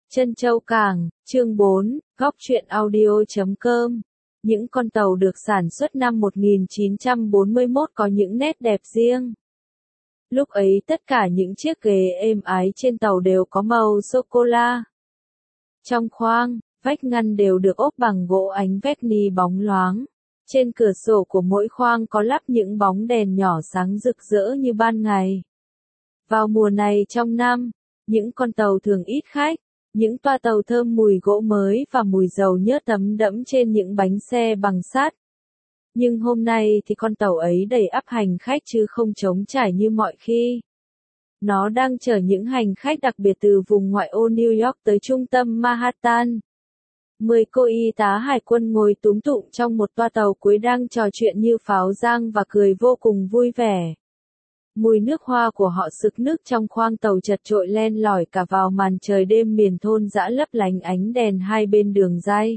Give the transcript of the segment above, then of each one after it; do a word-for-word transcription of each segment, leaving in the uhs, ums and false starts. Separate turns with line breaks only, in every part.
Trân Châu Cảng, chương bốn, góc truyện audio chấm com. Những con tàu được sản xuất năm một nghìn chín trăm bốn mươi mốt có những nét đẹp riêng. Lúc ấy tất cả những chiếc ghế êm ái trên tàu đều có màu sô-cô-la. Trong khoang, vách ngăn đều được ốp bằng gỗ ánh vecni bóng loáng. Trên cửa sổ của mỗi khoang có lắp những bóng đèn nhỏ sáng rực rỡ như ban ngày. Vào mùa này trong năm, những con tàu thường ít khách. Những toa tàu thơm mùi gỗ mới và mùi dầu nhớt thấm đẫm trên những bánh xe bằng sắt. Nhưng hôm nay thì con tàu ấy đầy ắp hành khách chứ không trống trải như mọi khi. Nó đang chở những hành khách đặc biệt từ vùng ngoại ô New York tới trung tâm Manhattan. Mười cô y tá hải quân ngồi túm tụm trong một toa tàu cuối đang trò chuyện như pháo giang và cười vô cùng vui vẻ. Mùi nước hoa của họ sực nức trong khoang tàu chật chội len lỏi cả vào màn trời đêm miền thôn dã lấp lánh ánh đèn hai bên đường ray.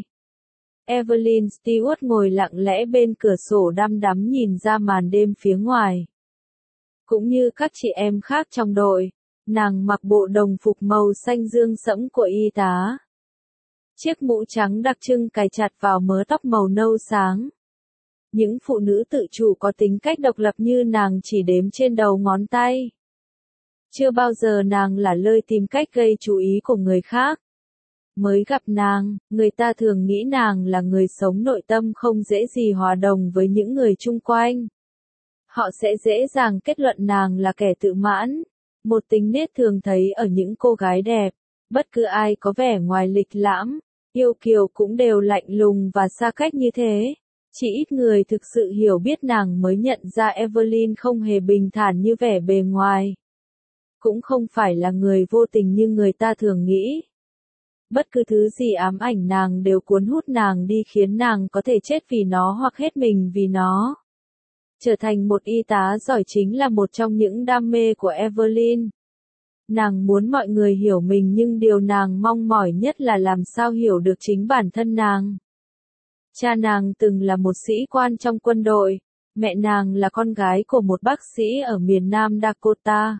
Evelyn Stewart ngồi lặng lẽ bên cửa sổ đăm đắm nhìn ra màn đêm phía ngoài. Cũng như các chị em khác trong đội, nàng mặc bộ đồng phục màu xanh dương sẫm của y tá. Chiếc mũ trắng đặc trưng cài chặt vào mớ tóc màu nâu sáng. Những phụ nữ tự chủ có tính cách độc lập như nàng chỉ đếm trên đầu ngón tay. Chưa bao giờ nàng lả lơi tìm cách gây chú ý của người khác. Mới gặp nàng, người ta thường nghĩ nàng là người sống nội tâm không dễ gì hòa đồng với những người chung quanh. Họ sẽ dễ dàng kết luận nàng là kẻ tự mãn, một tính nết thường thấy ở những cô gái đẹp. Bất cứ ai có vẻ ngoài lịch lãm, yêu kiều cũng đều lạnh lùng và xa cách như thế. Chỉ ít người thực sự hiểu biết nàng mới nhận ra Evelyn không hề bình thản như vẻ bề ngoài. Cũng không phải là người vô tình như người ta thường nghĩ. Bất cứ thứ gì ám ảnh nàng đều cuốn hút nàng đi khiến nàng có thể chết vì nó hoặc hết mình vì nó. Trở thành một y tá giỏi chính là một trong những đam mê của Evelyn. Nàng muốn mọi người hiểu mình nhưng điều nàng mong mỏi nhất là làm sao hiểu được chính bản thân nàng. Cha nàng từng là một sĩ quan trong quân đội, mẹ nàng là con gái của một bác sĩ ở miền Nam Dakota.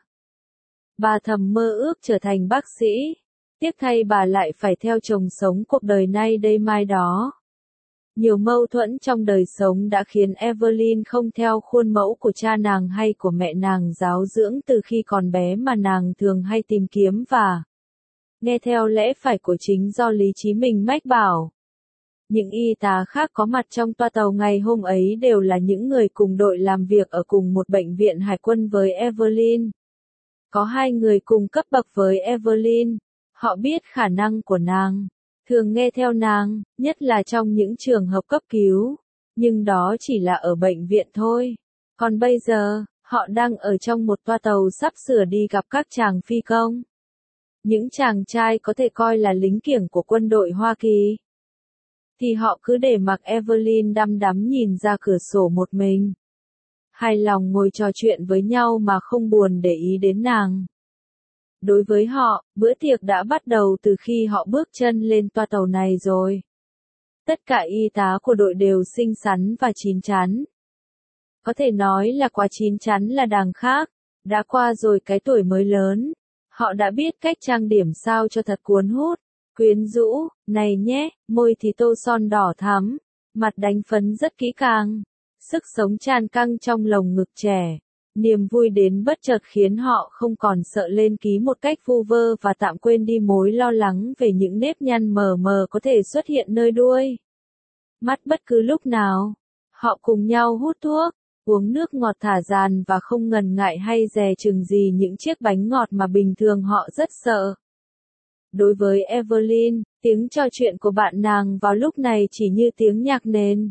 Bà thầm mơ ước trở thành bác sĩ, tiếc thay bà lại phải theo chồng sống cuộc đời nay đây mai đó. Nhiều mâu thuẫn trong đời sống đã khiến Evelyn không theo khuôn mẫu của cha nàng hay của mẹ nàng giáo dưỡng từ khi còn bé mà nàng thường hay tìm kiếm và nghe theo lẽ phải của chính do lý trí mình mách bảo. Những y tá khác có mặt trong toa tàu ngày hôm ấy đều là những người cùng đội làm việc ở cùng một bệnh viện hải quân với Evelyn. Có hai người cùng cấp bậc với Evelyn, họ biết khả năng của nàng, thường nghe theo nàng, nhất là trong những trường hợp cấp cứu, nhưng đó chỉ là ở bệnh viện thôi. Còn bây giờ, họ đang ở trong một toa tàu sắp sửa đi gặp các chàng phi công. Những chàng trai có thể coi là lính kiểng của quân đội Hoa Kỳ. Thì họ cứ để mặc Evelyn đăm đắm nhìn ra cửa sổ một mình. Hài lòng ngồi trò chuyện với nhau mà không buồn để ý đến nàng. Đối với họ, bữa tiệc đã bắt đầu từ khi họ bước chân lên toa tàu này rồi. Tất cả y tá của đội đều xinh xắn và chín chắn. Có thể nói là quá chín chắn là đàng khác, đã qua rồi cái tuổi mới lớn. Họ đã biết cách trang điểm sao cho thật cuốn hút, quyến rũ, này nhé, môi thì tô son đỏ thắm, mặt đánh phấn rất kỹ càng, sức sống tràn căng trong lồng ngực trẻ. Niềm vui đến bất chợt khiến họ không còn sợ lên ký một cách vu vơ và tạm quên đi mối lo lắng về những nếp nhăn mờ mờ có thể xuất hiện nơi đuôi mắt bất cứ lúc nào. Họ cùng nhau hút thuốc, uống nước ngọt thả dàn và không ngần ngại hay dè chừng gì những chiếc bánh ngọt mà bình thường họ rất sợ. Đối với Evelyn, tiếng trò chuyện của bạn nàng vào lúc này chỉ như tiếng nhạc nền.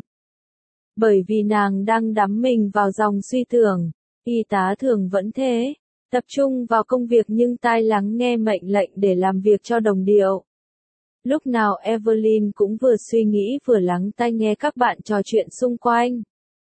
Bởi vì nàng đang đắm mình vào dòng suy tưởng. Y tá thường vẫn thế, tập trung vào công việc nhưng tai lắng nghe mệnh lệnh để làm việc cho đồng điệu. Lúc nào Evelyn cũng vừa suy nghĩ vừa lắng tai nghe các bạn trò chuyện xung quanh.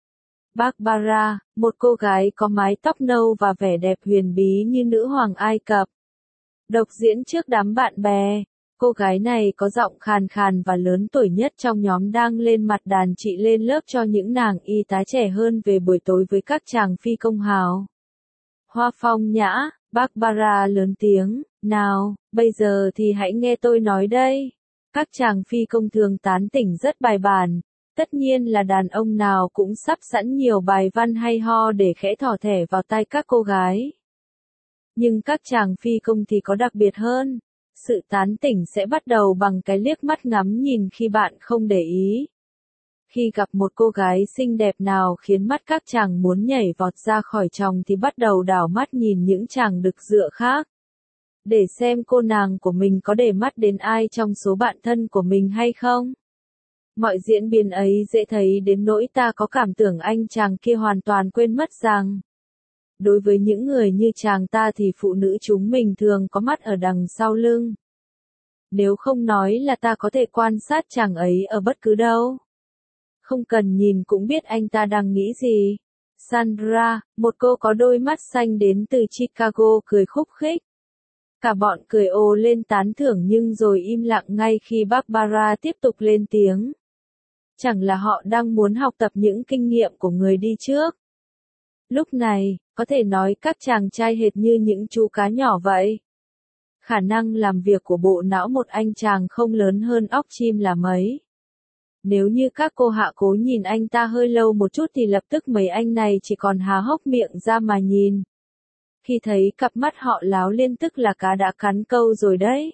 Barbara, một cô gái có mái tóc nâu và vẻ đẹp huyền bí như nữ hoàng Ai Cập. Độc diễn trước đám bạn bè, cô gái này có giọng khàn khàn và lớn tuổi nhất trong nhóm đang lên mặt đàn trị lên lớp cho những nàng y tá trẻ hơn về buổi tối với các chàng phi công hào. Hoa phong nhã, Barbara lớn tiếng, nào, bây giờ thì hãy nghe tôi nói đây. Các chàng phi công thường tán tỉnh rất bài bản. Tất nhiên là đàn ông nào cũng sắp sẵn nhiều bài văn hay ho để khẽ thỏ thẻ vào tai các cô gái. Nhưng các chàng phi công thì có đặc biệt hơn. Sự tán tỉnh sẽ bắt đầu bằng cái liếc mắt ngắm nhìn khi bạn không để ý. Khi gặp một cô gái xinh đẹp nào khiến mắt các chàng muốn nhảy vọt ra khỏi chòng thì bắt đầu đảo mắt nhìn những chàng đực dựa khác. Để xem cô nàng của mình có để mắt đến ai trong số bạn thân của mình hay không. Mọi diễn biến ấy dễ thấy đến nỗi ta có cảm tưởng anh chàng kia hoàn toàn quên mất rằng, đối với những người như chàng ta thì phụ nữ chúng mình thường có mắt ở đằng sau lưng. Nếu không nói là ta có thể quan sát chàng ấy ở bất cứ đâu. Không cần nhìn cũng biết anh ta đang nghĩ gì. Sandra, một cô có đôi mắt xanh đến từ Chicago cười khúc khích. Cả bọn cười ồ lên tán thưởng nhưng rồi im lặng ngay khi Barbara tiếp tục lên tiếng. Chẳng là họ đang muốn học tập những kinh nghiệm của người đi trước. Lúc này, có thể nói các chàng trai hệt như những chú cá nhỏ vậy. Khả năng làm việc của bộ não một anh chàng không lớn hơn óc chim là mấy. Nếu như các cô hạ cố nhìn anh ta hơi lâu một chút thì lập tức mấy anh này chỉ còn há hốc miệng ra mà nhìn. Khi thấy cặp mắt họ láo liên tức là cá đã cắn câu rồi đấy.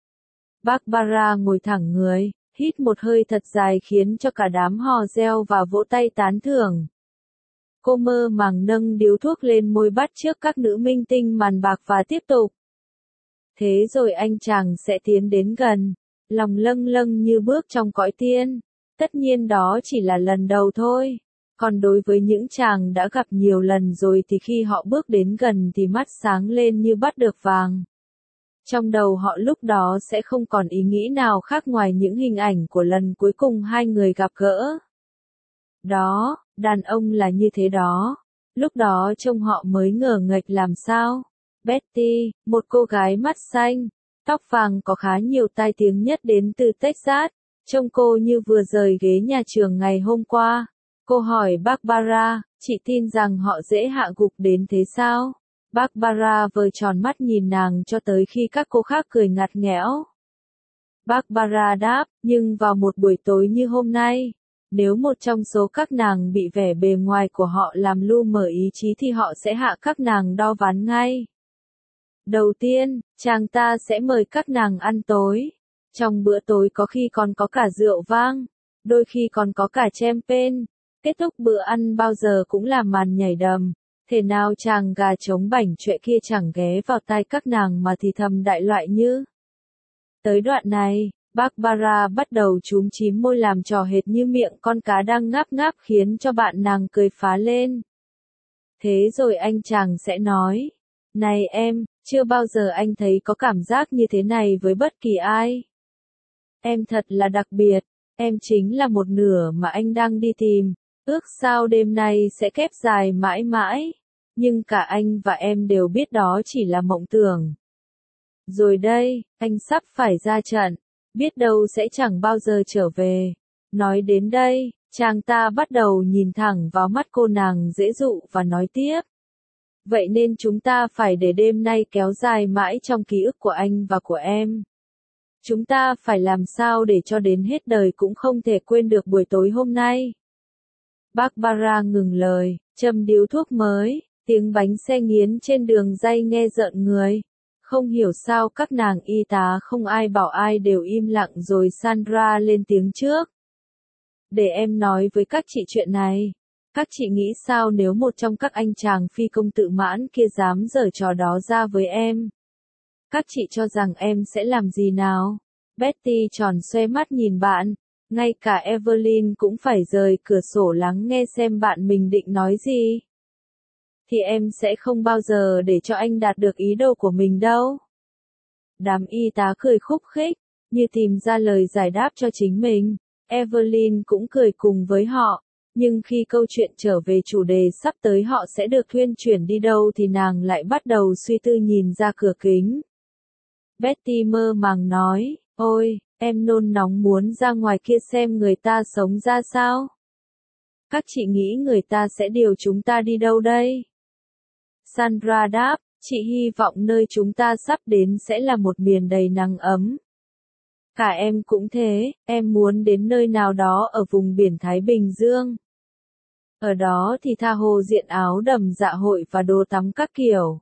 Barbara ngồi thẳng người, hít một hơi thật dài khiến cho cả đám hò reo và vỗ tay tán thưởng. Cô mơ màng nâng điếu thuốc lên môi bắt trước các nữ minh tinh màn bạc và tiếp tục. Thế rồi anh chàng sẽ tiến đến gần, lòng lâng lâng như bước trong cõi tiên. Tất nhiên đó chỉ là lần đầu thôi. Còn đối với những chàng đã gặp nhiều lần rồi thì khi họ bước đến gần thì mắt sáng lên như bắt được vàng. Trong đầu họ lúc đó sẽ không còn ý nghĩ nào khác ngoài những hình ảnh của lần cuối cùng hai người gặp gỡ. Đó, đàn ông là như thế đó. Lúc đó trông họ mới ngờ nghệch làm sao. Betty, một cô gái mắt xanh, tóc vàng có khá nhiều tai tiếng nhất đến từ Texas, trông cô như vừa rời ghế nhà trường ngày hôm qua. Cô hỏi Barbara, chị tin rằng họ dễ hạ gục đến thế sao? Barbara vờ tròn mắt nhìn nàng cho tới khi các cô khác cười ngặt nghẽo. Barbara đáp, nhưng vào một buổi tối như hôm nay, nếu một trong số các nàng bị vẻ bề ngoài của họ làm lu mờ ý chí thì họ sẽ hạ các nàng đo ván ngay. Đầu tiên, chàng ta sẽ mời các nàng ăn tối. Trong bữa tối có khi còn có cả rượu vang, đôi khi còn có cả champagne. Kết thúc bữa ăn bao giờ cũng là màn nhảy đầm. Thể nào chàng gà trống bảnh trụy kia chẳng ghé vào tai các nàng mà thì thầm đại loại như. Tới đoạn này, Barbara bắt đầu chúm chím môi làm trò hệt như miệng con cá đang ngáp ngáp khiến cho bạn nàng cười phá lên. Thế rồi anh chàng sẽ nói, này em, chưa bao giờ anh thấy có cảm giác như thế này với bất kỳ ai. Em thật là đặc biệt, em chính là một nửa mà anh đang đi tìm. Ước sao đêm nay sẽ khép dài mãi mãi, nhưng cả anh và em đều biết đó chỉ là mộng tưởng. Rồi đây, anh sắp phải ra trận, biết đâu sẽ chẳng bao giờ trở về. Nói đến đây, chàng ta bắt đầu nhìn thẳng vào mắt cô nàng dễ dụ và nói tiếp. Vậy nên chúng ta phải để đêm nay kéo dài mãi trong ký ức của anh và của em. Chúng ta phải làm sao để cho đến hết đời cũng không thể quên được buổi tối hôm nay. Barbara ngừng lời, châm điếu thuốc mới, tiếng bánh xe nghiến trên đường ray nghe rợn người. Không hiểu sao các nàng y tá không ai bảo ai đều im lặng rồi Sandra lên tiếng trước. Để em nói với các chị chuyện này. Các chị nghĩ sao nếu một trong các anh chàng phi công tự mãn kia dám giở trò đó ra với em? Các chị cho rằng em sẽ làm gì nào? Betty tròn xoe mắt nhìn bạn. Ngay cả Evelyn cũng phải rời cửa sổ lắng nghe xem bạn mình định nói gì. Thì em sẽ không bao giờ để cho anh đạt được ý đồ của mình đâu. Đám y tá cười khúc khích, như tìm ra lời giải đáp cho chính mình. Evelyn cũng cười cùng với họ. Nhưng khi câu chuyện trở về chủ đề sắp tới họ sẽ được thuyên chuyển đi đâu thì nàng lại bắt đầu suy tư nhìn ra cửa kính. Betty mơ màng nói, ôi, em nôn nóng muốn ra ngoài kia xem người ta sống ra sao. Các chị nghĩ người ta sẽ điều chúng ta đi đâu đây? Sandra đáp, Chị hy vọng nơi chúng ta sắp đến sẽ là một miền đầy nắng ấm. Cả em cũng thế, em muốn đến nơi nào đó ở vùng biển Thái Bình Dương. Ở đó thì tha hồ diện áo đầm dạ hội và đồ tắm các kiểu.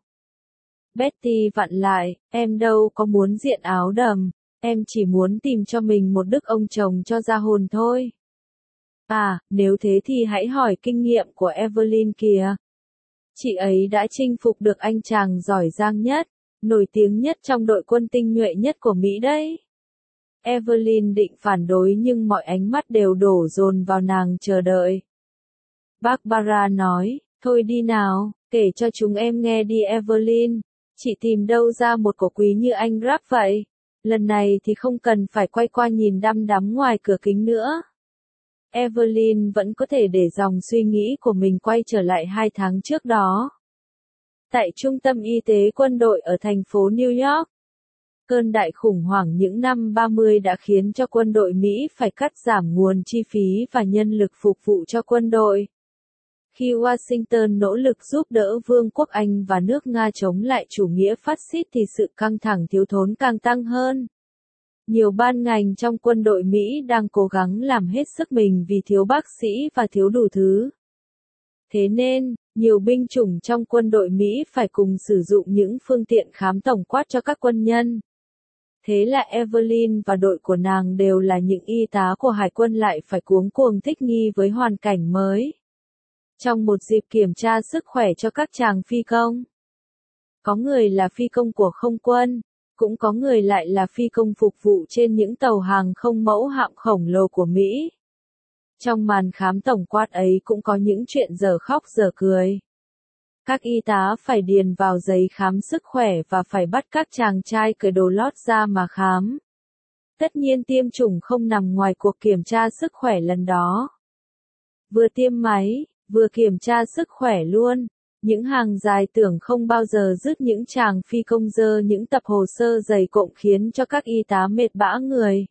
Betty vặn lại, em đâu có muốn diện áo đầm, em chỉ muốn tìm cho mình một đức ông chồng cho ra hồn thôi. À, nếu thế thì hãy hỏi kinh nghiệm của Evelyn kìa. Chị ấy đã chinh phục được anh chàng giỏi giang nhất, nổi tiếng nhất trong đội quân tinh nhuệ nhất của Mỹ đấy. Evelyn định phản đối nhưng mọi ánh mắt đều đổ dồn vào nàng chờ đợi. Barbara nói, thôi đi nào, kể cho chúng em nghe đi Evelyn. Chị tìm đâu ra một cổ quý như anh Grab vậy? Lần này thì không cần phải quay qua nhìn đăm đắm ngoài cửa kính nữa. Evelyn vẫn có thể để dòng suy nghĩ của mình quay trở lại hai tháng trước đó. Tại trung tâm y tế quân đội ở thành phố New York, cơn đại khủng hoảng những năm ba mươi đã khiến cho quân đội Mỹ phải cắt giảm nguồn chi phí và nhân lực phục vụ cho quân đội. Khi Washington nỗ lực giúp đỡ Vương quốc Anh và nước Nga chống lại chủ nghĩa phát xít thì sự căng thẳng thiếu thốn càng tăng hơn. Nhiều ban ngành trong quân đội Mỹ đang cố gắng làm hết sức mình vì thiếu bác sĩ và thiếu đủ thứ. Thế nên, nhiều binh chủng trong quân đội Mỹ phải cùng sử dụng những phương tiện khám tổng quát cho các quân nhân. Thế là Evelyn và đội của nàng đều là những y tá của hải quân lại phải cuống cuồng thích nghi với hoàn cảnh mới. Trong một dịp kiểm tra sức khỏe cho các chàng phi công, có người là phi công của không quân, cũng có người lại là phi công phục vụ trên những tàu hàng không mẫu hạm khổng lồ của Mỹ. Trong màn khám tổng quát ấy cũng có những chuyện dở khóc dở cười. Các y tá phải điền vào giấy khám sức khỏe và phải bắt các chàng trai cởi đồ lót ra mà khám. Tất nhiên tiêm chủng không nằm ngoài cuộc kiểm tra sức khỏe lần đó. Vừa tiêm máy, vừa kiểm tra sức khỏe luôn. Những hàng dài tưởng không bao giờ dứt những chàng phi công dơ những tập hồ sơ dày cộm khiến cho các y tá mệt bã người.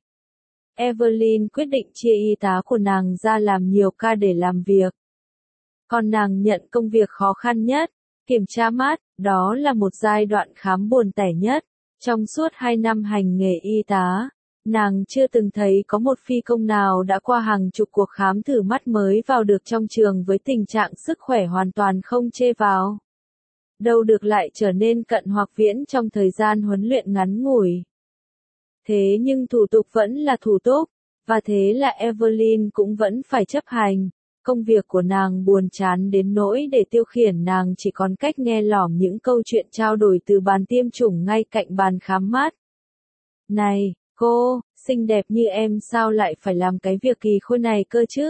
Evelyn quyết định chia y tá của nàng ra làm nhiều ca để làm việc. Còn nàng nhận công việc khó khăn nhất, kiểm tra mắt, đó là một giai đoạn khám buồn tẻ nhất. Trong suốt hai năm hành nghề y tá, nàng chưa từng thấy có một phi công nào đã qua hàng chục cuộc khám thử mắt mới vào được trong trường với tình trạng sức khỏe hoàn toàn không chê vào. Đâu được lại trở nên cận hoặc viễn trong thời gian huấn luyện ngắn ngủi. Thế nhưng thủ tục vẫn là thủ tục, và thế là Evelyn cũng vẫn phải chấp hành. Công việc của nàng buồn chán đến nỗi để tiêu khiển nàng chỉ còn cách nghe lỏm những câu chuyện trao đổi từ bàn tiêm chủng ngay cạnh bàn khám mắt. Này, cô, xinh đẹp như em sao lại phải làm cái việc kỳ khôi này cơ chứ?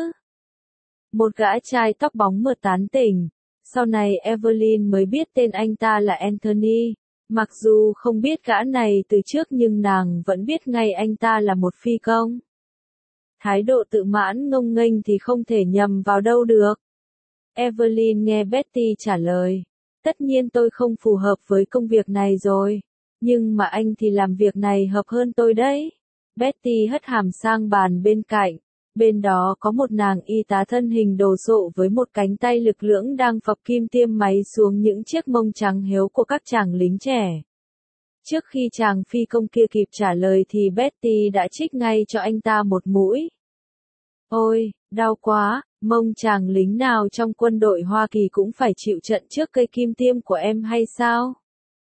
Một gã trai tóc bóng mượt tán tỉnh. Sau này Evelyn mới biết tên anh ta là Anthony. Mặc dù không biết gã này từ trước nhưng nàng vẫn biết ngay anh ta là một phi công. Thái độ tự mãn ngông nghênh thì không thể nhầm vào đâu được. Evelyn nghe Betty trả lời. Tất nhiên tôi không phù hợp với công việc này rồi. Nhưng mà anh thì làm việc này hợp hơn tôi đấy. Betty hất hàm sang bàn bên cạnh. Bên đó có một nàng y tá thân hình đồ sộ với một cánh tay lực lưỡng đang phập kim tiêm máy xuống những chiếc mông trắng héo của các chàng lính trẻ. Trước khi chàng phi công kia kịp trả lời thì Betty đã trích ngay cho anh ta một mũi. Ôi, đau quá, mông chàng lính nào trong quân đội Hoa Kỳ cũng phải chịu trận trước cây kim tiêm của em hay sao?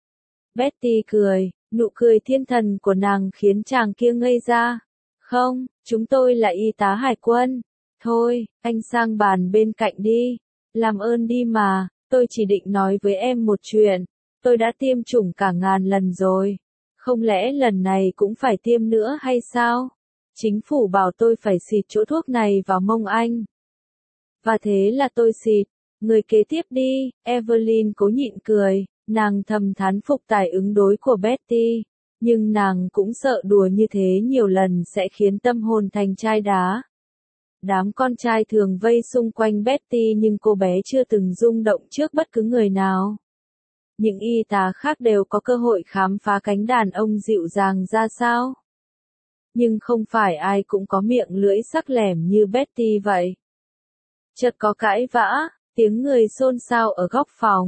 Betty cười, nụ cười thiên thần của nàng khiến chàng kia ngây ra. Không, chúng tôi là y tá hải quân. Thôi, anh sang bàn bên cạnh đi. Làm ơn đi mà, tôi chỉ định nói với em một chuyện. Tôi đã tiêm chủng cả ngàn lần rồi. Không lẽ lần này cũng phải tiêm nữa hay sao? Chính phủ bảo tôi phải xịt chỗ thuốc này vào mông anh. Và thế là tôi xịt. Người kế tiếp đi, Evelyn cố nhịn cười, nàng thầm thán phục tài ứng đối của Betty. Nhưng nàng cũng sợ đùa như thế nhiều lần sẽ khiến tâm hồn thành chai đá. Đám con trai thường vây xung quanh Betty nhưng cô bé chưa từng rung động trước bất cứ người nào. Những y tá khác đều có cơ hội khám phá cánh đàn ông dịu dàng ra sao. Nhưng không phải ai cũng có miệng lưỡi sắc lẻm như Betty vậy. Chợt có cãi vã, tiếng người xôn xao ở góc phòng.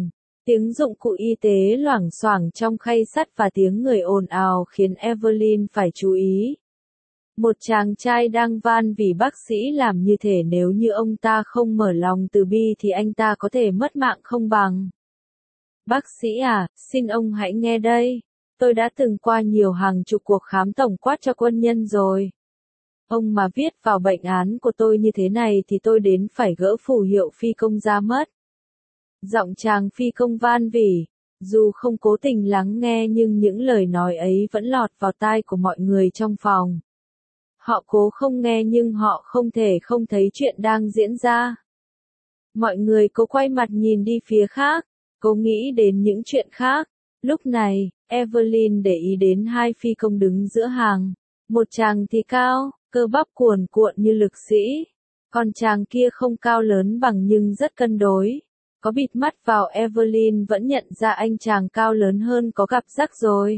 Tiếng dụng cụ y tế loảng xoảng trong khay sắt và tiếng người ồn ào khiến Evelyn phải chú ý. Một chàng trai đang van vì bác sĩ làm như thể nếu như ông ta không mở lòng từ bi thì anh ta có thể mất mạng không bằng. Bác sĩ à, xin ông hãy nghe đây. Tôi đã từng qua nhiều hàng chục cuộc khám tổng quát cho quân nhân rồi. Ông mà viết vào bệnh án của tôi như thế này thì tôi đến phải gỡ phù hiệu phi công ra mất. Giọng chàng phi công van vỉ, dù không cố tình lắng nghe nhưng những lời nói ấy vẫn lọt vào tai của mọi người trong phòng. Họ cố không nghe nhưng họ không thể không thấy chuyện đang diễn ra. Mọi người cố quay mặt nhìn đi phía khác, cố nghĩ đến những chuyện khác. Lúc này, Evelyn để ý đến hai phi công đứng giữa hàng. Một chàng thì cao, cơ bắp cuồn cuộn như lực sĩ. Còn chàng kia không cao lớn bằng nhưng rất cân đối. Có bịt mắt vào Evelyn vẫn nhận ra anh chàng cao lớn hơn có gặp rắc rồi.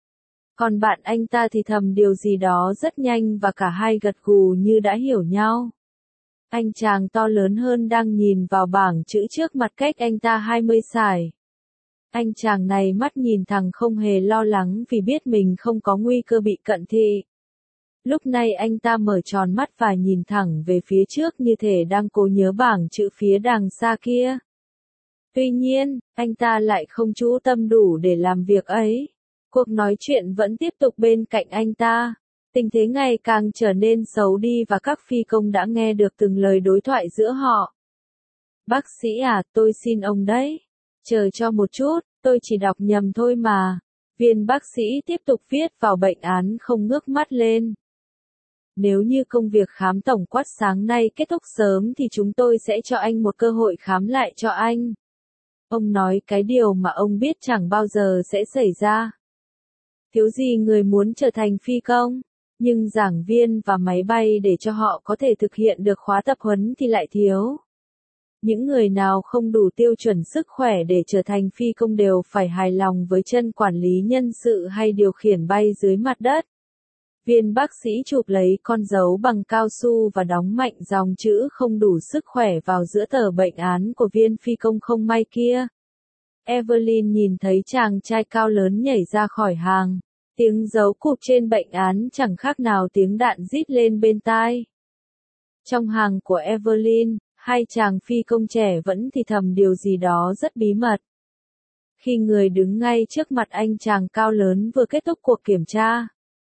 Còn bạn anh ta thì thầm điều gì đó rất nhanh và cả hai gật gù như đã hiểu nhau. Anh chàng to lớn hơn đang nhìn vào bảng chữ trước mặt cách anh ta hai mươi sải. Anh chàng này mắt nhìn thẳng không hề lo lắng vì biết mình không có nguy cơ bị cận thị. Lúc này anh ta mở tròn mắt và nhìn thẳng về phía trước như thể đang cố nhớ bảng chữ phía đằng xa kia. Tuy nhiên, anh ta lại không chú tâm đủ để làm việc ấy. Cuộc nói chuyện vẫn tiếp tục bên cạnh anh ta. Tình thế ngày càng trở nên xấu đi và các phi công đã nghe được từng lời đối thoại giữa họ. Bác sĩ à, tôi xin ông đấy. Chờ cho một chút, tôi chỉ đọc nhầm thôi mà. Viên bác sĩ tiếp tục viết vào bệnh án không ngước mắt lên. Nếu như công việc khám tổng quát sáng nay kết thúc sớm thì chúng tôi sẽ cho anh một cơ hội khám lại cho anh. Ông nói cái điều mà ông biết chẳng bao giờ sẽ xảy ra. Thiếu gì người muốn trở thành phi công, nhưng giảng viên và máy bay để cho họ có thể thực hiện được khóa tập huấn thì lại thiếu. Những người nào không đủ tiêu chuẩn sức khỏe để trở thành phi công đều phải hài lòng với chân quản lý nhân sự hay điều khiển bay dưới mặt đất. Viên bác sĩ chụp lấy con dấu bằng cao su và đóng mạnh dòng chữ không đủ sức khỏe vào giữa tờ bệnh án của viên phi công không may kia. Evelyn nhìn thấy chàng trai cao lớn nhảy ra khỏi hàng. Tiếng dấu cụp trên bệnh án chẳng khác nào tiếng đạn rít lên bên tai. Trong hàng của Evelyn, hai chàng phi công trẻ vẫn thì thầm điều gì đó rất bí mật. Khi người đứng ngay trước mặt anh chàng cao lớn vừa kết thúc cuộc kiểm tra,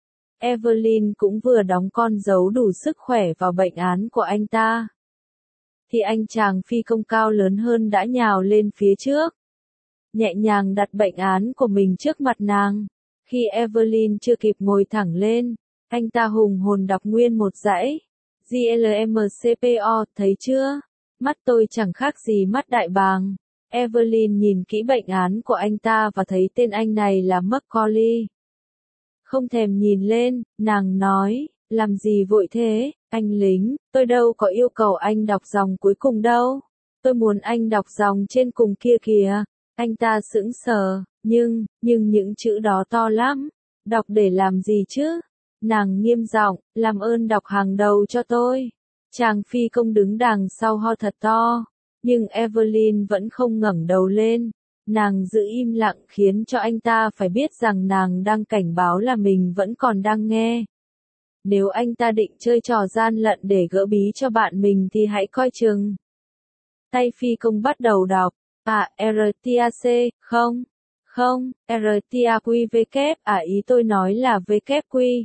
Evelyn cũng vừa đóng con dấu đủ sức khỏe vào bệnh án của anh ta. Thì anh chàng phi công cao lớn hơn đã nhào lên phía trước, nhẹ nhàng đặt bệnh án của mình trước mặt nàng. Khi Evelyn chưa kịp ngồi thẳng lên, anh ta hùng hồn đọc nguyên một dãy. giê lờ em xê pê o, thấy chưa? Mắt tôi chẳng khác gì mắt đại bàng. Evelyn nhìn kỹ bệnh án của anh ta và thấy tên anh này là Macaulay. Không thèm nhìn lên, nàng nói, làm gì vội thế, anh lính, tôi đâu có yêu cầu anh đọc dòng cuối cùng đâu. Tôi muốn anh đọc dòng trên cùng kia kìa. Anh ta sững sờ, nhưng, nhưng những chữ đó to lắm. Đọc để làm gì chứ? Nàng nghiêm giọng, làm ơn đọc hàng đầu cho tôi. Chàng phi công đứng đằng sau ho thật to, nhưng Evelyn vẫn không ngẩng đầu lên. Nàng giữ im lặng khiến cho anh ta phải biết rằng nàng đang cảnh báo là mình vẫn còn đang nghe. Nếu anh ta định chơi trò gian lận để gỡ bí cho bạn mình thì hãy coi chừng. Tay phi công bắt đầu đọc. À, rờ tê a xê, không, không, rờ tê a quy vê kép, à ý tôi nói là vê kép quy.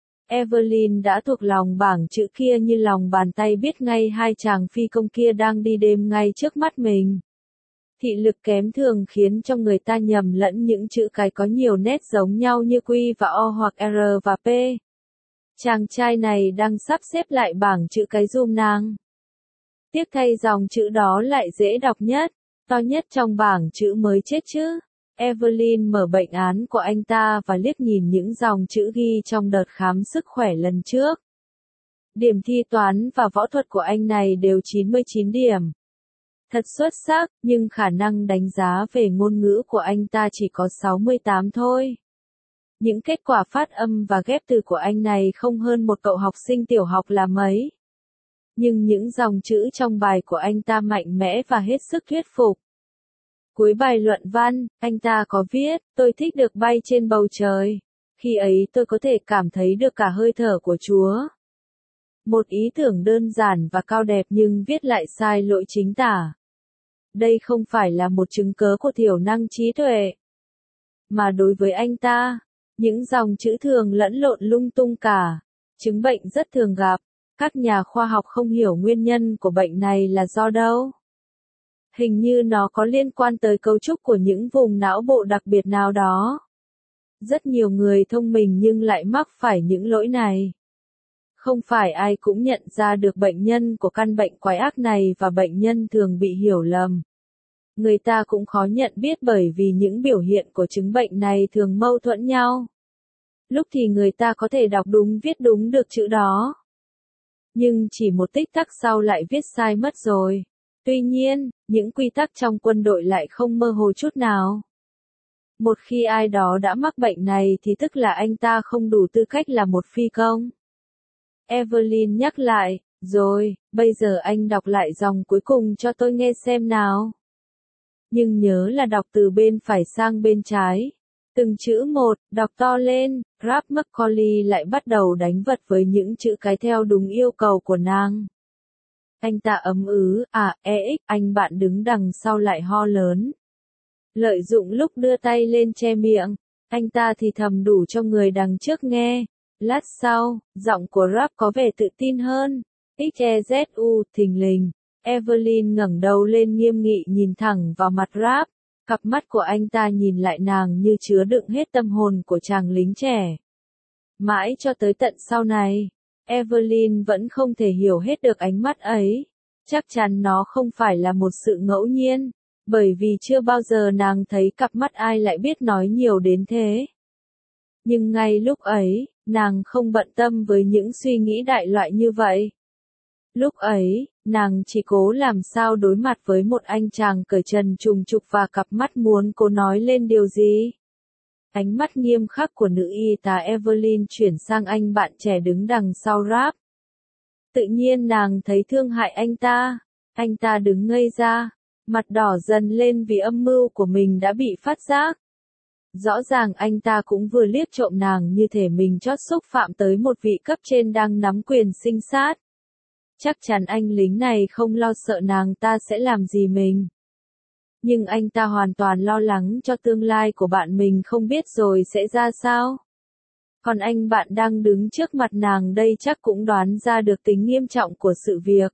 Evelyn đã thuộc lòng bảng chữ kia như lòng bàn tay biết ngay hai chàng phi công kia đang đi đêm ngay trước mắt mình. Thị lực kém thường khiến cho người ta nhầm lẫn những chữ cái có nhiều nét giống nhau như Q và O hoặc R và P. Chàng trai này đang sắp xếp lại bảng chữ cái giùm nàng. Tiếc thay dòng chữ đó lại dễ đọc nhất, to nhất trong bảng chữ mới chết chứ. Evelyn mở bệnh án của anh ta và liếc nhìn những dòng chữ ghi trong đợt khám sức khỏe lần trước. Điểm thi toán và võ thuật của anh này đều chín mươi chín điểm. Thật xuất sắc, nhưng khả năng đánh giá về ngôn ngữ của anh ta chỉ có sáu mươi tám thôi. Những kết quả phát âm và ghép từ của anh này không hơn một cậu học sinh tiểu học là mấy. Nhưng những dòng chữ trong bài của anh ta mạnh mẽ và hết sức thuyết phục. Cuối bài luận văn, anh ta có viết, tôi thích được bay trên bầu trời. Khi ấy tôi có thể cảm thấy được cả hơi thở của Chúa. Một ý tưởng đơn giản và cao đẹp nhưng viết lại sai lỗi chính tả. Đây không phải là một chứng cớ của thiểu năng trí tuệ. Mà đối với anh ta, những dòng chữ thường lẫn lộn lung tung cả. Chứng bệnh rất thường gặp. Các nhà khoa học không hiểu nguyên nhân của bệnh này là do đâu. Hình như nó có liên quan tới cấu trúc của những vùng não bộ đặc biệt nào đó. Rất nhiều người thông minh nhưng lại mắc phải những lỗi này. Không phải ai cũng nhận ra được bệnh nhân của căn bệnh quái ác này và bệnh nhân thường bị hiểu lầm. Người ta cũng khó nhận biết bởi vì những biểu hiện của chứng bệnh này thường mâu thuẫn nhau. Lúc thì người ta có thể đọc đúng viết đúng được chữ đó. Nhưng chỉ một tích tắc sau lại viết sai mất rồi. Tuy nhiên, những quy tắc trong quân đội lại không mơ hồ chút nào. Một khi ai đó đã mắc bệnh này thì tức là anh ta không đủ tư cách là một phi công. Evelyn nhắc lại, rồi, bây giờ anh đọc lại dòng cuối cùng cho tôi nghe xem nào. Nhưng nhớ là đọc từ bên phải sang bên trái. Từng chữ một, đọc to lên, Ralph Macaulay lại bắt đầu đánh vật với những chữ cái theo đúng yêu cầu của nàng. Anh ta ấm ứ, à, ex, anh bạn đứng đằng sau lại ho lớn. Lợi dụng lúc đưa tay lên che miệng, anh ta thì thầm đủ cho người đằng trước nghe. Lát sau, giọng của Ralph có vẻ tự tin hơn. ích e zét u, thình lình. Evelyn ngẩng đầu lên nghiêm nghị nhìn thẳng vào mặt Ralph. Cặp mắt của anh ta nhìn lại nàng như chứa đựng hết tâm hồn của chàng lính trẻ. Mãi cho tới tận sau này, Evelyn vẫn không thể hiểu hết được ánh mắt ấy. Chắc chắn nó không phải là một sự ngẫu nhiên, bởi vì chưa bao giờ nàng thấy cặp mắt ai lại biết nói nhiều đến thế. Nhưng ngay lúc ấy, nàng không bận tâm với những suy nghĩ đại loại như vậy. Lúc ấy, nàng chỉ cố làm sao đối mặt với một anh chàng cởi trần trùng trục và cặp mắt muốn cô nói lên điều gì. Ánh mắt nghiêm khắc của nữ y tá Evelyn chuyển sang anh bạn trẻ đứng đằng sau Ralph. Tự nhiên nàng thấy thương hại anh ta. Anh ta đứng ngây ra, mặt đỏ dần lên vì âm mưu của mình đã bị phát giác. Rõ ràng anh ta cũng vừa liếc trộm nàng như thể mình chót xúc phạm tới một vị cấp trên đang nắm quyền sinh sát. Chắc chắn anh lính này không lo sợ nàng ta sẽ làm gì mình. Nhưng anh ta hoàn toàn lo lắng cho tương lai của bạn mình không biết rồi sẽ ra sao. Còn anh bạn đang đứng trước mặt nàng đây chắc cũng đoán ra được tính nghiêm trọng của sự việc.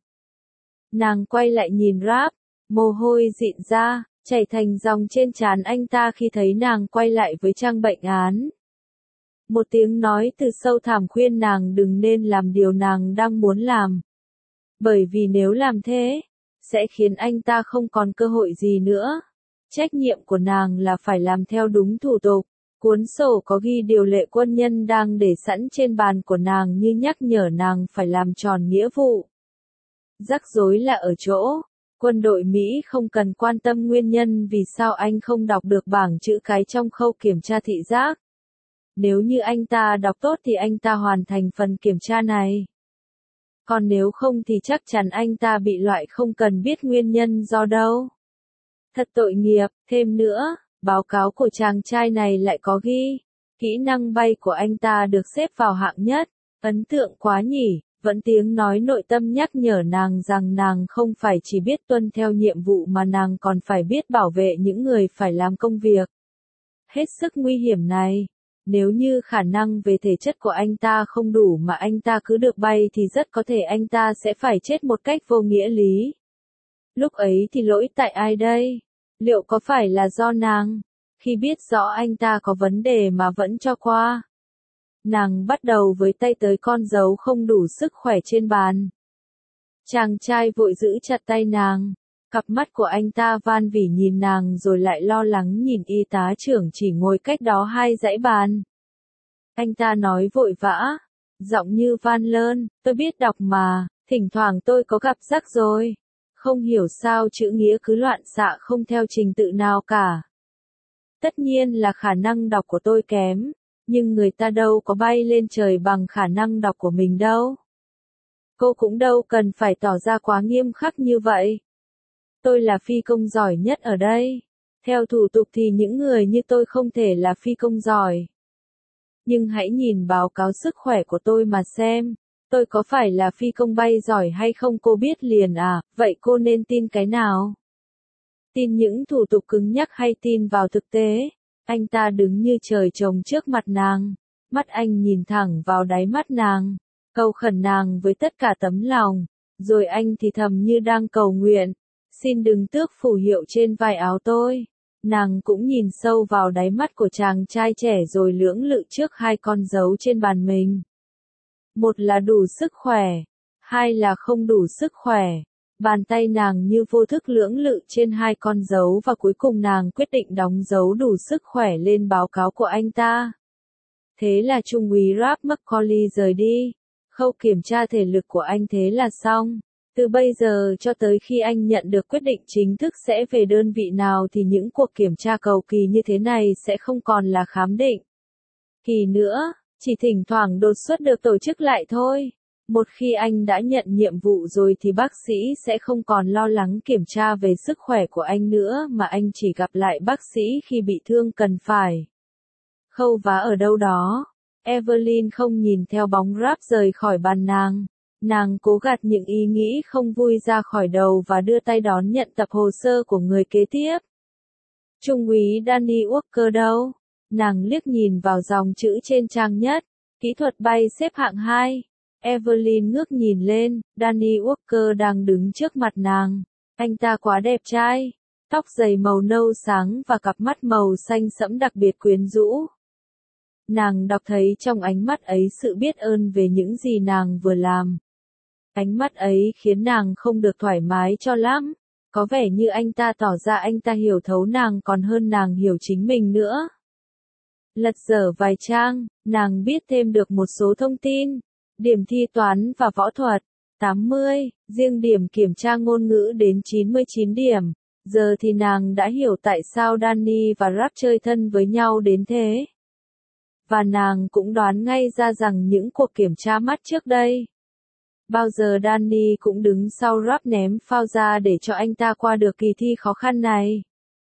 Nàng quay lại nhìn Ralph, mồ hôi dịn ra, chảy thành dòng trên trán anh ta khi thấy nàng quay lại với trang bệnh án. Một tiếng nói từ sâu thẳm khuyên nàng đừng nên làm điều nàng đang muốn làm. Bởi vì nếu làm thế, sẽ khiến anh ta không còn cơ hội gì nữa. Trách nhiệm của nàng là phải làm theo đúng thủ tục. Cuốn sổ có ghi điều lệ quân nhân đang để sẵn trên bàn của nàng như nhắc nhở nàng phải làm tròn nghĩa vụ. Rắc rối là ở chỗ, quân đội Mỹ không cần quan tâm nguyên nhân vì sao anh không đọc được bảng chữ cái trong khâu kiểm tra thị giác. Nếu như anh ta đọc tốt thì anh ta hoàn thành phần kiểm tra này. Còn nếu không thì chắc chắn anh ta bị loại không cần biết nguyên nhân do đâu. Thật tội nghiệp, thêm nữa, báo cáo của chàng trai này lại có ghi. Kỹ năng bay của anh ta được xếp vào hạng nhất. Ấn tượng quá nhỉ, vẫn tiếng nói nội tâm nhắc nhở nàng rằng nàng không phải chỉ biết tuân theo nhiệm vụ mà nàng còn phải biết bảo vệ những người phải làm công việc. Hết sức nguy hiểm này. Nếu như khả năng về thể chất của anh ta không đủ mà anh ta cứ được bay thì rất có thể anh ta sẽ phải chết một cách vô nghĩa lý. Lúc ấy thì lỗi tại ai đây? Liệu có phải là do nàng? Khi biết rõ anh ta có vấn đề mà vẫn cho qua. Nàng bắt đầu với tay tới con dấu không đủ sức khỏe trên bàn. Chàng trai vội giữ chặt tay nàng. Cặp mắt của anh ta van vỉ nhìn nàng rồi lại lo lắng nhìn y tá trưởng chỉ ngồi cách đó hai dãy bàn. Anh ta nói vội vã, giọng như van lơn, tôi biết đọc mà, thỉnh thoảng tôi có gặp rắc rối. Không hiểu sao chữ nghĩa cứ loạn xạ không theo trình tự nào cả. Tất nhiên là khả năng đọc của tôi kém, nhưng người ta đâu có bay lên trời bằng khả năng đọc của mình đâu. Cô cũng đâu cần phải tỏ ra quá nghiêm khắc như vậy. Tôi là phi công giỏi nhất ở đây. Theo thủ tục thì những người như tôi không thể là phi công giỏi. Nhưng hãy nhìn báo cáo sức khỏe của tôi mà xem. Tôi có phải là phi công bay giỏi hay không cô biết liền à, vậy cô nên tin cái nào? Tin những thủ tục cứng nhắc hay tin vào thực tế? Anh ta đứng như trời trồng trước mặt nàng. Mắt anh nhìn thẳng vào đáy mắt nàng. Cầu khẩn nàng với tất cả tấm lòng. Rồi anh thì thầm như đang cầu nguyện. Xin đừng tước phù hiệu trên vai áo tôi. Nàng cũng nhìn sâu vào đáy mắt của chàng trai trẻ rồi lưỡng lự trước hai con dấu trên bàn mình. Một là đủ sức khỏe, hai là không đủ sức khỏe. Bàn tay nàng như vô thức lưỡng lự trên hai con dấu và cuối cùng nàng quyết định đóng dấu đủ sức khỏe lên báo cáo của anh ta. Thế là Trung úy Ralph McCauley rời đi. Khâu kiểm tra thể lực của anh thế là xong. Từ bây giờ cho tới khi anh nhận được quyết định chính thức sẽ về đơn vị nào thì những cuộc kiểm tra cầu kỳ như thế này sẽ không còn là khám định kỳ nữa, chỉ thỉnh thoảng đột xuất được tổ chức lại thôi. Một khi anh đã nhận nhiệm vụ rồi thì bác sĩ sẽ không còn lo lắng kiểm tra về sức khỏe của anh nữa mà anh chỉ gặp lại bác sĩ khi bị thương cần phải khâu vá ở đâu đó. Evelyn không nhìn theo bóng Ralph rời khỏi bàn nàng. Nàng cố gạt những ý nghĩ không vui ra khỏi đầu và đưa tay đón nhận tập hồ sơ của người kế tiếp. Trung úy Danny Walker đâu? Nàng liếc nhìn vào dòng chữ trên trang nhất. Kỹ thuật bay xếp hạng hai. Evelyn ngước nhìn lên, Danny Walker đang đứng trước mặt nàng. Anh ta quá đẹp trai. Tóc dày màu nâu sáng và cặp mắt màu xanh sẫm đặc biệt quyến rũ. Nàng đọc thấy trong ánh mắt ấy sự biết ơn về những gì nàng vừa làm. Ánh mắt ấy khiến nàng không được thoải mái cho lắm. Có vẻ như anh ta tỏ ra anh ta hiểu thấu nàng còn hơn nàng hiểu chính mình nữa. Lật dở vài trang, nàng biết thêm được một số thông tin. Điểm thi toán và võ thuật, tám mươi, riêng điểm kiểm tra ngôn ngữ đến chín mươi chín điểm. Giờ thì nàng đã hiểu tại sao Danny và Ralph chơi thân với nhau đến thế. Và nàng cũng đoán ngay ra rằng những cuộc kiểm tra mắt trước đây. Bao giờ Danny cũng đứng sau Ralph ném phao ra để cho anh ta qua được kỳ thi khó khăn này.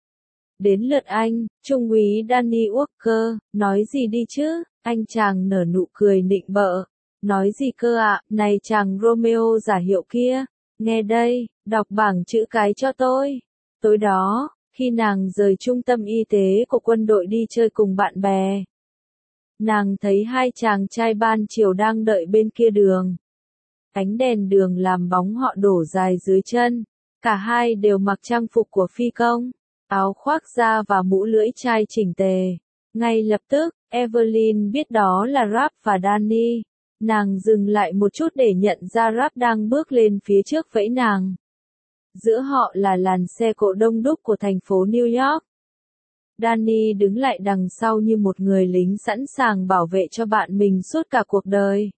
Đến lượt anh, Trung úy Danny Walker, nói gì đi chứ, anh chàng nở nụ cười nịnh bợ. Nói gì cơ ạ, à? Này chàng Romeo giả hiệu kia, nghe đây, đọc bảng chữ cái cho tôi. Tối đó, khi nàng rời trung tâm y tế của quân đội đi chơi cùng bạn bè, nàng thấy hai chàng trai ban chiều đang đợi bên kia đường. Ánh đèn đường làm bóng họ đổ dài dưới chân. Cả hai đều mặc trang phục của phi công, áo khoác da và mũ lưỡi chai chỉnh tề. Ngay lập tức, Evelyn biết đó là Ralph và Danny. Nàng dừng lại một chút để nhận ra Ralph đang bước lên phía trước vẫy nàng. Giữa họ là làn xe cộ đông đúc của thành phố New York. Danny đứng lại đằng sau như một người lính sẵn sàng bảo vệ cho bạn mình suốt cả cuộc đời.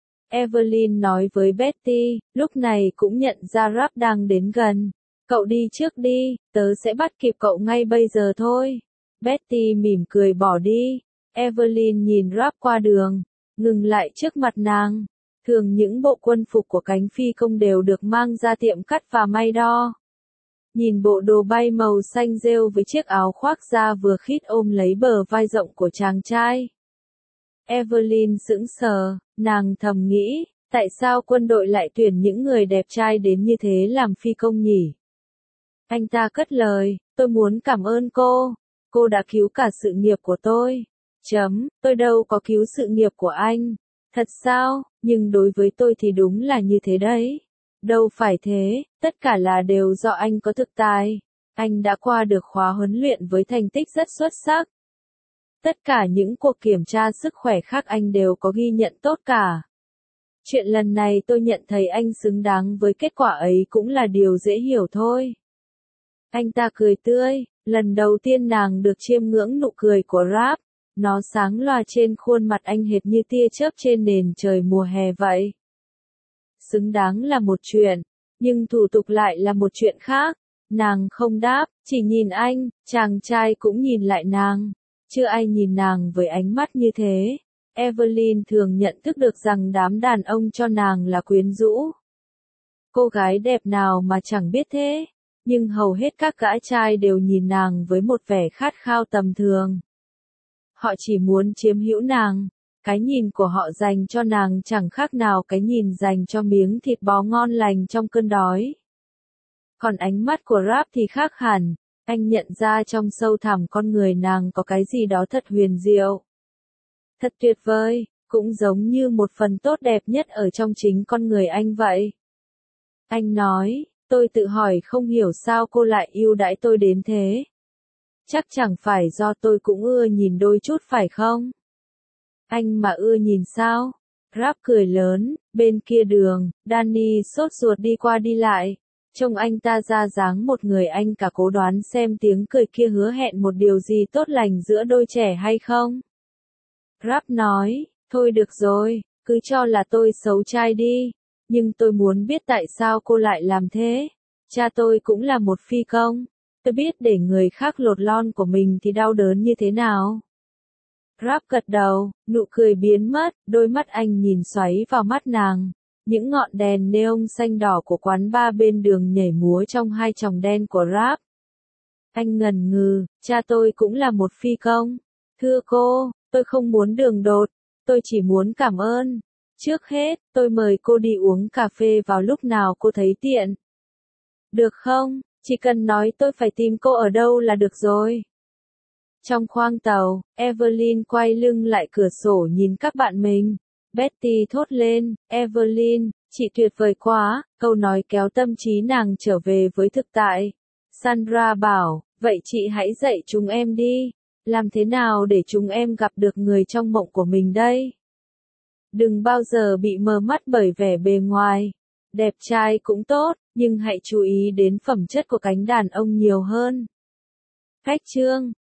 Evelyn nói với Betty, lúc này cũng nhận ra Ralph đang đến gần. Cậu đi trước đi, tớ sẽ bắt kịp cậu ngay bây giờ thôi. Betty mỉm cười bỏ đi. Evelyn nhìn Ralph qua đường, ngừng lại trước mặt nàng. Thường những bộ quân phục của cánh phi công đều được mang ra tiệm cắt và may đo. Nhìn bộ đồ bay màu xanh rêu với chiếc áo khoác da vừa khít ôm lấy bờ vai rộng của chàng trai. Evelyn sững sờ, nàng thầm nghĩ, tại sao quân đội lại tuyển những người đẹp trai đến như thế làm phi công nhỉ? Anh ta cất lời, tôi muốn cảm ơn cô, cô đã cứu cả sự nghiệp của tôi. Chấm, tôi đâu có cứu sự nghiệp của anh. Thật sao, nhưng đối với tôi thì đúng là như thế đấy. Đâu phải thế, tất cả là đều do anh có thực tài. Anh đã qua được khóa huấn luyện với thành tích rất xuất sắc. Tất cả những cuộc kiểm tra sức khỏe khác anh đều có ghi nhận tốt cả. Chuyện lần này tôi nhận thấy anh xứng đáng với kết quả ấy cũng là điều dễ hiểu thôi. Anh ta cười tươi, lần đầu tiên nàng được chiêm ngưỡng nụ cười của Ralph. Nó sáng loa trên khuôn mặt anh hệt như tia chớp trên nền trời mùa hè vậy. Xứng đáng là một chuyện, nhưng thủ tục lại là một chuyện khác. Nàng không đáp, chỉ nhìn anh, chàng trai cũng nhìn lại nàng. Chưa ai nhìn nàng với ánh mắt như thế. Evelyn thường nhận thức được rằng đám đàn ông cho nàng là quyến rũ. Cô gái đẹp nào mà chẳng biết thế. Nhưng hầu hết các gã trai đều nhìn nàng với một vẻ khát khao tầm thường. Họ chỉ muốn chiếm hữu nàng. Cái nhìn của họ dành cho nàng chẳng khác nào cái nhìn dành cho miếng thịt bò ngon lành trong cơn đói. Còn ánh mắt của Rap thì khác hẳn, anh nhận ra trong sâu thẳm con người nàng có cái gì đó thật huyền diệu. Thật tuyệt vời, cũng giống như một phần tốt đẹp nhất ở trong chính con người anh vậy. Anh nói, tôi tự hỏi không hiểu sao cô lại yêu đãi tôi đến thế. Chắc chẳng phải do tôi cũng ưa nhìn đôi chút phải không? Anh mà ưa nhìn sao? Rap cười lớn, bên kia đường, Danny sốt ruột đi qua đi lại. Trông anh ta ra dáng một người anh cả cố đoán xem tiếng cười kia hứa hẹn một điều gì tốt lành giữa đôi trẻ hay không. Rap nói, thôi được rồi, cứ cho là tôi xấu trai đi. Nhưng tôi muốn biết tại sao cô lại làm thế. Cha tôi cũng là một phi công. Tôi biết để người khác lột lon của mình thì đau đớn như thế nào. Rap gật đầu, nụ cười biến mất, đôi mắt anh nhìn xoáy vào mắt nàng. Những ngọn đèn neon xanh đỏ của quán bar bên đường nhảy múa trong hai tròng đen của Rap. Anh ngần ngừ, cha tôi cũng là một phi công. Thưa cô, tôi không muốn đường đột, tôi chỉ muốn cảm ơn. Trước hết, tôi mời cô đi uống cà phê vào lúc nào cô thấy tiện. Được không, chỉ cần nói tôi phải tìm cô ở đâu là được rồi. Trong khoang tàu, Evelyn quay lưng lại cửa sổ nhìn các bạn mình. Betty thốt lên, Evelyn, chị tuyệt vời quá, câu nói kéo tâm trí nàng trở về với thực tại. Sandra bảo, vậy chị hãy dạy chúng em đi, làm thế nào để chúng em gặp được người trong mộng của mình đây? Đừng bao giờ bị mờ mắt bởi vẻ bề ngoài. Đẹp trai cũng tốt, nhưng hãy chú ý đến phẩm chất của cánh đàn ông nhiều hơn. Cách chương